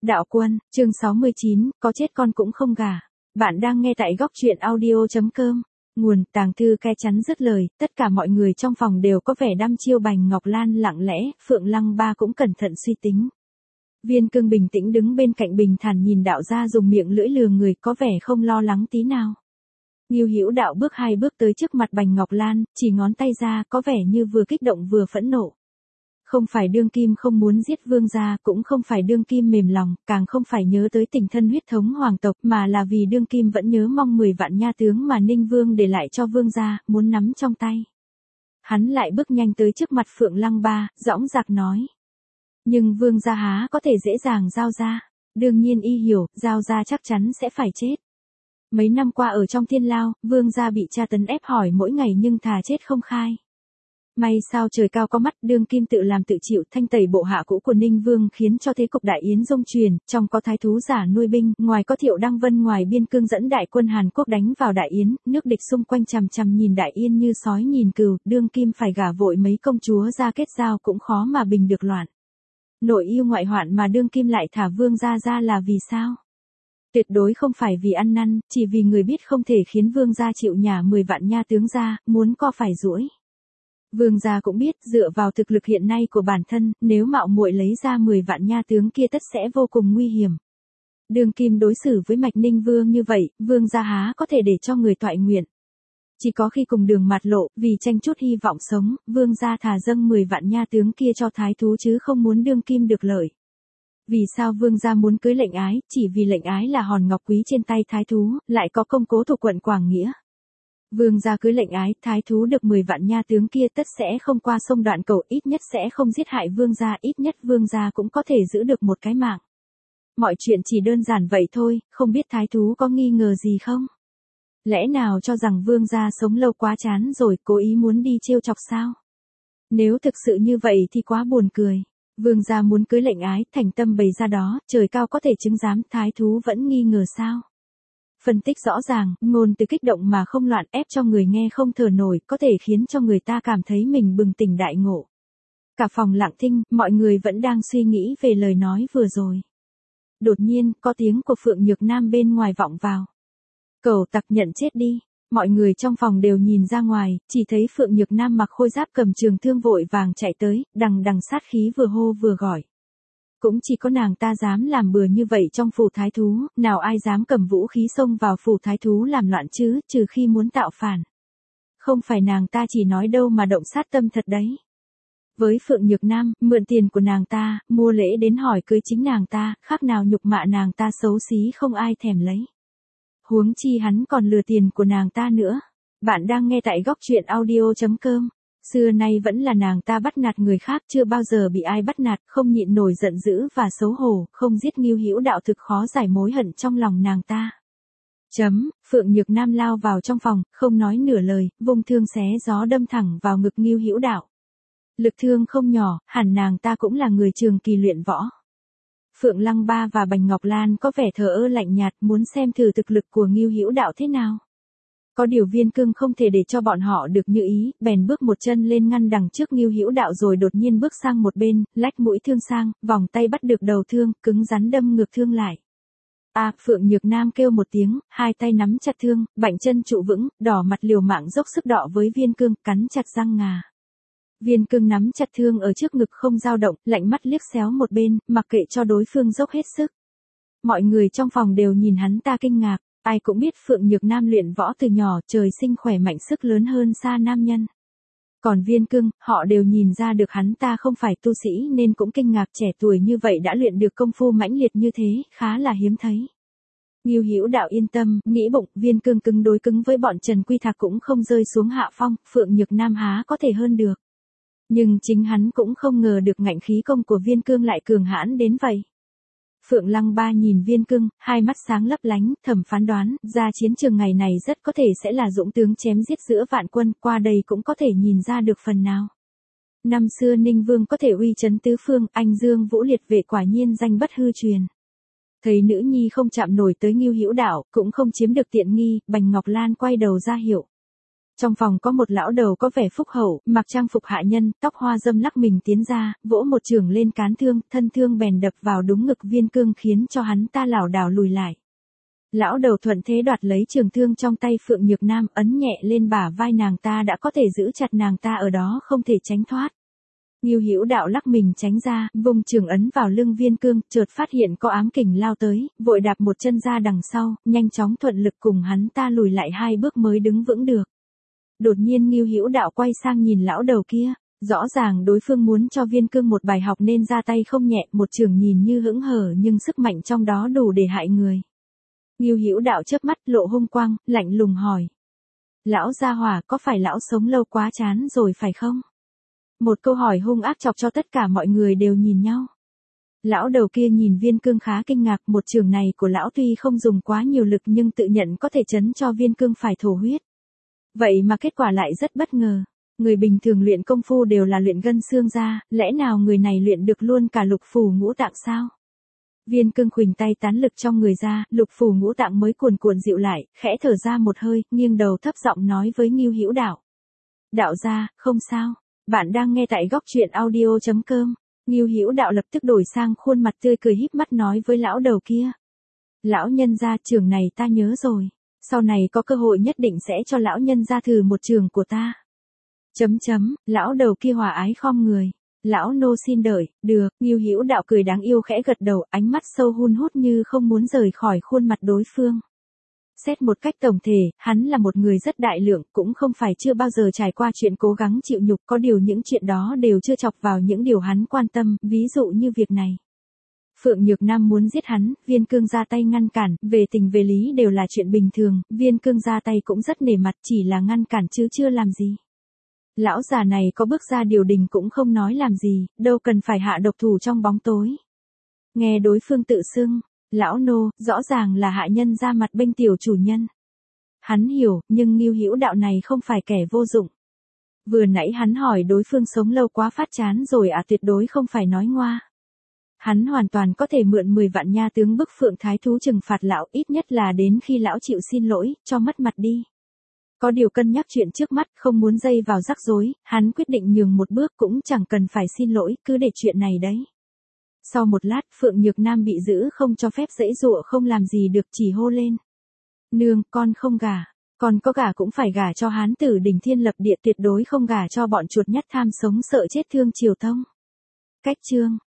Đạo Quân, chương 69, có chết con cũng không gả. Bạn đang nghe tại góc truyện audio.com. Nguồn tàng thư ke chắn dứt lời, tất cả mọi người trong phòng đều có vẻ đăm chiêu Bành Ngọc Lan lặng lẽ, Phượng Lăng Ba cũng cẩn thận suy tính. Viên Cương bình tĩnh đứng bên cạnh bình thản nhìn đạo gia dùng miệng lưỡi lừa người có vẻ không lo lắng tí nào. Ngưu Hữu Đạo bước 2 bước tới trước mặt Bành Ngọc Lan, chỉ ngón tay ra có vẻ như vừa kích động vừa phẫn nộ. Không phải đương kim không muốn giết vương gia, cũng không phải đương kim mềm lòng, càng không phải nhớ tới tình thân huyết thống hoàng tộc, mà là vì đương kim vẫn nhớ mong 10 vạn nha tướng mà Ninh Vương để lại cho vương gia, muốn nắm trong tay. Hắn lại bước nhanh tới trước mặt Phượng Lăng Ba, dõng dạc nói. Nhưng vương gia há có thể dễ dàng giao ra, đương nhiên y hiểu, giao ra chắc chắn sẽ phải chết. Mấy năm qua ở trong thiên lao, vương gia bị tra tấn ép hỏi mỗi ngày nhưng thà chết không khai. May sao trời cao có mắt, đương kim tự làm tự chịu, thanh tẩy bộ hạ cũ của Ninh Vương khiến cho thế cục đại yến rông truyền, trong có thái thú giả nuôi binh, ngoài có Thiệu Đăng Vân, ngoài biên cương dẫn đại quân Hàn Quốc đánh vào đại yến, nước địch xung quanh chằm chằm nhìn đại yên như sói nhìn cừu, đương kim phải gả vội mấy công chúa ra kết giao cũng khó mà bình được loạn. Nội yêu ngoại hoạn mà đương kim lại thả vương gia ra là vì sao? Tuyệt đối không phải vì ăn năn, chỉ vì người biết không thể khiến vương gia chịu nhả 10 vạn nha tướng ra, muốn co phải duỗi. Vương gia cũng biết, dựa vào thực lực hiện nay của bản thân, nếu mạo muội lấy ra 10 vạn nha tướng kia tất sẽ vô cùng nguy hiểm. Đương kim đối xử với Mạch Ninh Vương như vậy, vương gia há có thể để cho người toại nguyện. Chỉ có khi cùng đường mặt lộ, vì tranh chút hy vọng sống, vương gia thà dâng 10 vạn nha tướng kia cho thái thú chứ không muốn đương kim được lợi. Vì sao vương gia muốn cưới lệnh ái, chỉ vì lệnh ái là hòn ngọc quý trên tay thái thú, lại có công cố thuộc quận Quảng Nghĩa. Vương gia cưới lệnh ái, thái thú được 10 vạn nha tướng kia tất sẽ không qua sông Đoạn Cầu, ít nhất sẽ không giết hại vương gia, ít nhất vương gia cũng có thể giữ được một cái mạng. Mọi chuyện chỉ đơn giản vậy thôi, không biết thái thú có nghi ngờ gì không? Lẽ nào cho rằng vương gia sống lâu quá chán rồi, cố ý muốn đi trêu chọc sao? Nếu thực sự như vậy thì quá buồn cười. Vương gia muốn cưới lệnh ái, thành tâm bày ra đó, trời cao có thể chứng giám, thái thú vẫn nghi ngờ sao? Phân tích rõ ràng, ngôn từ kích động mà không loạn, ép cho người nghe không thở nổi, có thể khiến cho người ta cảm thấy mình bừng tỉnh đại ngộ. Cả phòng lặng thinh, mọi người vẫn đang suy nghĩ về lời nói vừa rồi. Đột nhiên, có tiếng của Phượng Nhược Nam bên ngoài vọng vào. Cẩu tặc nhận chết đi. Mọi người trong phòng đều nhìn ra ngoài, chỉ thấy Phượng Nhược Nam mặc khôi giáp cầm trường thương vội vàng chạy tới, đằng đằng sát khí vừa hô vừa gọi. Cũng chỉ có nàng ta dám làm bừa như vậy trong phủ thái thú, nào ai dám cầm vũ khí xông vào phủ thái thú làm loạn chứ, trừ khi muốn tạo phản. Không phải nàng ta chỉ nói đâu mà động sát tâm thật đấy. Với Phượng Nhược Nam, mượn tiền của nàng ta, mua lễ đến hỏi cưới chính nàng ta, khác nào nhục mạ nàng ta xấu xí không ai thèm lấy. Huống chi hắn còn lừa tiền của nàng ta nữa. Bạn đang nghe tại góc truyện audio.com. Xưa nay vẫn là nàng ta bắt nạt người khác, chưa bao giờ bị ai bắt nạt, không nhịn nổi giận dữ và xấu hổ, không giết Ngưu Hữu Đạo thực khó giải mối hận trong lòng nàng ta. Phượng Nhược Nam lao vào trong phòng, không nói nửa lời, vung thương xé gió đâm thẳng vào ngực Ngưu Hữu Đạo. Lực thương không nhỏ, hẳn nàng ta cũng là người trường kỳ luyện võ. Phượng Lăng Ba và Bành Ngọc Lan có vẻ thờ ơ lạnh nhạt, muốn xem thử thực lực của Ngưu Hữu Đạo thế nào. Có điều Viên Cương không thể để cho bọn họ được như ý, bèn bước một chân lên ngăn đằng trước Ngưu Hữu Đạo rồi đột nhiên bước sang một bên, lách mũi thương sang, vòng tay bắt được đầu thương, cứng rắn đâm ngược thương lại. Phượng Nhược Nam kêu một tiếng, hai tay nắm chặt thương, bạnh chân trụ vững, đỏ mặt liều mạng dốc sức đọ với Viên Cương, cắn chặt răng ngà. Viên Cương nắm chặt thương ở trước ngực không dao động, lạnh mắt liếc xéo một bên, mặc kệ cho đối phương dốc hết sức. Mọi người trong phòng đều nhìn hắn ta kinh ngạc. Ai cũng biết Phượng Nhược Nam luyện võ từ nhỏ, trời sinh khỏe mạnh sức lớn hơn xa nam nhân. Còn Viên Cương, họ đều nhìn ra được hắn ta không phải tu sĩ nên cũng kinh ngạc trẻ tuổi như vậy đã luyện được công phu mãnh liệt như thế, khá là hiếm thấy. Ngưu Hữu Đạo yên tâm, nghĩ bụng, Viên Cương cứng đối cứng với bọn Trần Quy Thạc cũng không rơi xuống hạ phong, Phượng Nhược Nam há có thể hơn được. Nhưng chính hắn cũng không ngờ được ngạnh khí công của Viên Cương lại cường hãn đến vậy. Phượng Lăng Ba nhìn Viên Cương, hai mắt sáng lấp lánh, thầm phán đoán, ra chiến trường ngày này rất có thể sẽ là dũng tướng chém giết giữa vạn quân, qua đây cũng có thể nhìn ra được phần nào. Năm xưa Ninh Vương có thể uy chấn tứ phương, anh Dương Vũ Liệt Vệ quả nhiên danh bất hư truyền. Thấy nữ nhi không chạm nổi tới Ngưu Hữu Đạo, cũng không chiếm được tiện nghi, Bành Ngọc Lan quay đầu ra hiệu. Trong phòng có một lão đầu có vẻ phúc hậu, mặc trang phục hạ nhân, tóc hoa râm lắc mình tiến ra, vỗ một chưởng lên cán thương, thân thương bèn đập vào đúng ngực Viên Cương khiến cho hắn ta lảo đảo lùi lại. Lão đầu thuận thế đoạt lấy trường thương trong tay Phượng Nhược Nam, ấn nhẹ lên bả vai nàng ta đã có thể giữ chặt nàng ta ở đó không thể tránh thoát. Ngưu Hữu Đạo lắc mình tránh ra, vùng trường ấn vào lưng Viên Cương, chợt phát hiện có ám kình lao tới, vội đạp một chân ra đằng sau, nhanh chóng thuận lực cùng hắn ta lùi lại 2 bước mới đứng vững được. Đột nhiên Ngưu Hữu Đạo quay sang nhìn lão đầu kia, rõ ràng đối phương muốn cho Viên Cương một bài học nên ra tay không nhẹ, một chưởng nhìn như hững hờ nhưng sức mạnh trong đó đủ để hại người. Ngưu Hữu Đạo chớp mắt lộ hung quang, lạnh lùng hỏi: "Lão gia hỏa, có phải lão sống lâu quá chán rồi phải không?" Một câu hỏi hung ác chọc cho tất cả mọi người đều nhìn nhau. Lão đầu kia nhìn Viên Cương khá kinh ngạc, một chưởng này của lão tuy không dùng quá nhiều lực nhưng tự nhận có thể chấn cho Viên Cương phải thổ huyết. Vậy mà kết quả lại rất bất ngờ. Người bình thường luyện công phu đều là luyện gân xương ra, lẽ nào người này luyện được luôn cả lục phủ ngũ tạng sao? Viên Cương khuỳnh tay tán lực trong người ra, lục phủ ngũ tạng mới cuồn cuộn dịu lại, khẽ thở ra một hơi, nghiêng đầu thấp giọng nói với Ngưu Hữu Đạo: "Đạo gia, không sao. Bạn đang nghe tại góc truyện audio.com." Ngưu Hữu Đạo lập tức đổi sang khuôn mặt tươi cười híp mắt nói với lão đầu kia: "Lão nhân gia, trường này ta nhớ rồi. Sau này có cơ hội nhất định sẽ cho lão nhân gia thử một trường của ta." Lão đầu kia hòa ái khom người: "Lão nô xin đợi." "Được." Ngưu Hữu Đạo cười đáng yêu khẽ gật đầu, ánh mắt sâu hun hút như không muốn rời khỏi khuôn mặt đối phương. Xét một cách tổng thể, hắn là một người rất đại lượng, cũng không phải chưa bao giờ trải qua chuyện cố gắng chịu nhục, có điều những chuyện đó đều chưa chọc vào những điều hắn quan tâm, ví dụ như việc này. Phượng Nhược Nam muốn giết hắn, Viên Cương ra tay ngăn cản, về tình về lý đều là chuyện bình thường, Viên Cương ra tay cũng rất nể mặt, chỉ là ngăn cản chứ chưa làm gì. Lão già này có bước ra điều đình cũng không nói làm gì, đâu cần phải hạ độc thủ trong bóng tối. Nghe đối phương tự xưng: "Lão nô", rõ ràng là hạ nhân ra mặt bênh tiểu chủ nhân. Hắn hiểu, nhưng Ngưu Hữu Đạo này không phải kẻ vô dụng. Vừa nãy hắn hỏi đối phương sống lâu quá phát chán rồi à, tuyệt đối không phải nói ngoa. Hắn hoàn toàn có thể mượn 10 vạn nha tướng bức Phượng Thái Thú trừng phạt lão, ít nhất là đến khi lão chịu xin lỗi, cho mất mặt đi. Có điều cân nhắc chuyện trước mắt, không muốn dây vào rắc rối, hắn quyết định nhường một bước, cũng chẳng cần phải xin lỗi, cứ để chuyện này đấy. Sau một lát, Phượng Nhược Nam bị giữ không cho phép giãy giụa không làm gì được, chỉ hô lên: "Nương, con không gả. Con có gả cũng phải gả cho hán tử đỉnh thiên lập địa, tuyệt đối không gả cho bọn chuột nhắt tham sống sợ chết Thương Triều Tông." Cách chương